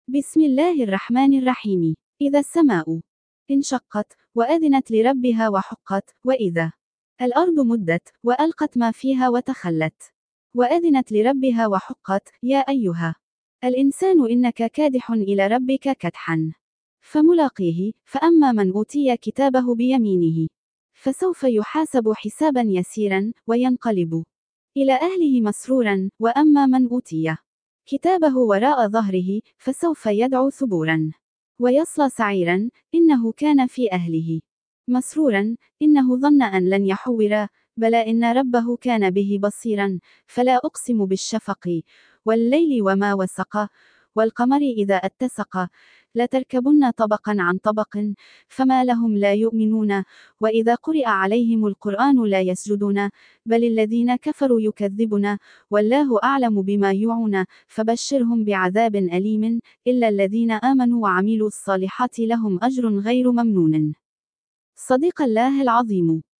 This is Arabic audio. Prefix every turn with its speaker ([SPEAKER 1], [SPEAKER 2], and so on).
[SPEAKER 1] بسم الله الرحمن الرحيم. إذا السماء انشقت وأذنت لربها وحقت، وإذا الأرض مدت وألقت ما فيها وتخلت وأذنت لربها وحقت. يا أيها الإنسان إنك كادح إلى ربك كدحا فملاقيه. فأما من أوتي كتابه بيمينه فسوف يحاسب حسابا يسيرا وينقلب إلى أهله مسرورا. وأما من أوتي كتابه وراء ظهره فسوف يدعو ثبورا ويصلى سعيرا. إنه كان في أهله مسرورا. إنه ظن أن لن يحور. بلى إن ربه كان به بصيرا. فلا أقسم بالشفق والليل وما وسق والقمر إذا اتسق لتركبن طبقا عن طبق فما لهم لا يؤمنون وإذا قرئ عليهم القرآن لا يسجدون بل الذين كفروا يكذبون والله أعلم بما يوعون فبشرهم بعذاب أليم إلا الذين آمنوا وعملوا الصالحات لهم أجر غير ممنون. صدق الله العظيم.